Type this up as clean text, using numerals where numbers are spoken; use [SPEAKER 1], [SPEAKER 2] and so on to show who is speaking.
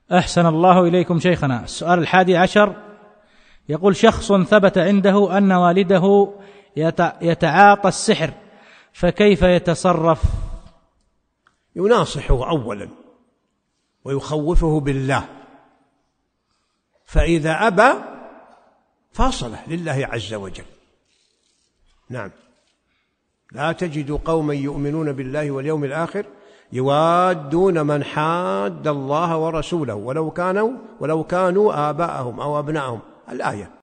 [SPEAKER 1] أحسن الله إليكم شيخنا. السؤال 11 يقول: شخص ثبت عنده أن والده يتعاطى السحر، فكيف يتصرف؟
[SPEAKER 2] يناصحه أولا ويخوفه بالله، فإذا أبى فاصله لله عز وجل. نعم. لا تجد قوما يؤمنون بالله واليوم الآخر يوادون من حاد الله ورسوله ولو كانوا آباءهم أو أبناءهم. الآية.